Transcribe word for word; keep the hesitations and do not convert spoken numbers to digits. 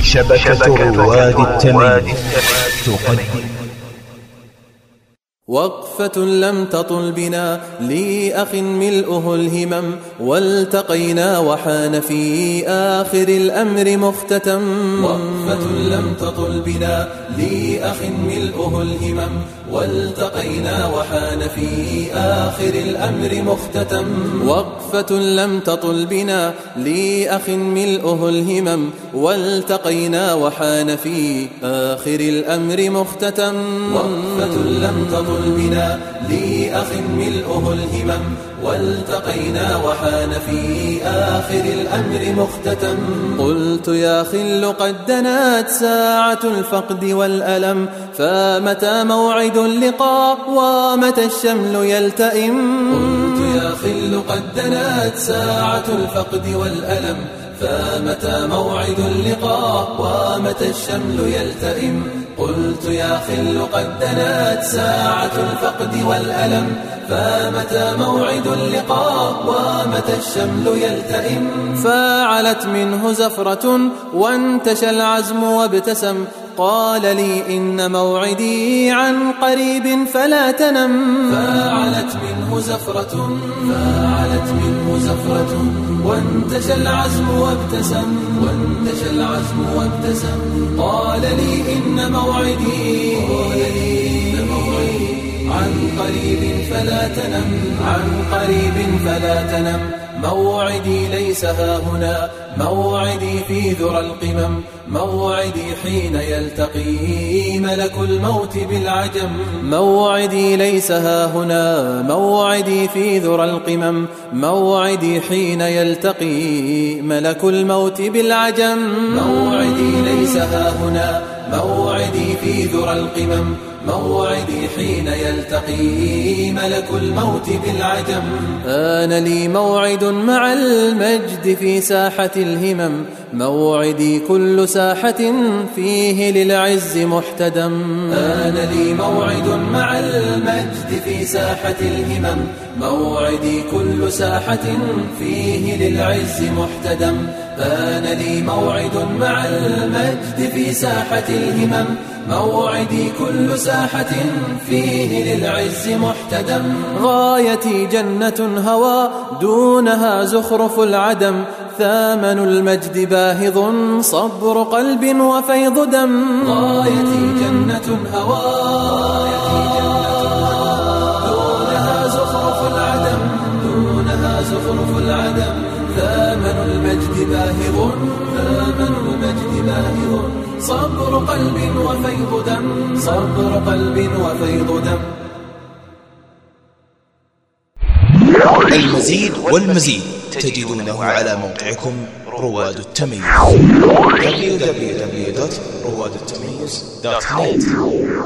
شبكة رواد التمييز تقدم وقفة لم تطل بنا لأخ ملؤه الهمم، والتقينا وحان في آخر الأمر مختتم. وقفة لم تطل بنا لأخ ملؤه الهمم، والتقينا وحان في آخر الأمر مختتم. وقفة لم تطل بنا لأخ ملؤه الهمم، والتقينا وحان في آخر الأمر مختتم. وقفة لم تطل بنا لأخ ملؤه الهمم، والتقينا وحان في آخر الأمر مختتم. قلت يا خل قد دنت ساعة الفقد والألم، فمتى موعد اللقاء ومتى الشمل يلتئم. قلت يا خل قد دنت ساعة الفقد والألم، فمتى موعد اللقاء ومتى الشمل يلتئم. قلت يا خل قد دنت ساعة الفقد والألم، فمتى موعد اللقاء ومتى الشمل يلتئم. فعلت منه زفرة وانتشى العزم وابتسم، قال لي إن موعدي عن قريب فلا تنم. فعلت منه زفرة فعلت منه زفرة وانتشى العزم وابتسم وانتشى العزم وابتسم. قال لي إن موعدي قال لي إن موعدي عن قريب فلا تنم عن قريب فلا تنم. موعدي ليس هاهنا، موعدي في ذرى القمم، موعدي حين يلتقي ملك الموت بالعجم. موعدي ليس هاهنا، موعدي في ذرى القمم، موعدي حين يلتقي ملك الموت بالعجم. موعدي ليس هاهنا، موعدي في ذرى القمم، موعدي حين يلتقي ملك الموت بالعجم. آن لي موعد مع المجد في ساحة الهمم، موعدي كل ساحة فيه للعز محتدم. آن لي موعد مع المجد في ساحة الهمم، موعدي كل ساحة فيه للعز محتدم. آن لي موعد مع المجد في ساحة الهمم، موعدي كل ساحة فيه للعز محتدم. غايتي جنة هوى دونها زخرف العدم، ثامن المجد باهظ صبر قلب وفيض دم. غايتي جنة هوى دونها زخرف العدم دونها زخرف العدم. ثامن المجد باهظ ثامن المجد باهظ صبر قلب وفيض دم صبر قلب وفيض دم. المزيد والمزيد تجدونه على موقعكم رواد التمييز دبليو دبليو دبليو دوت رواد التمييز دوت نت.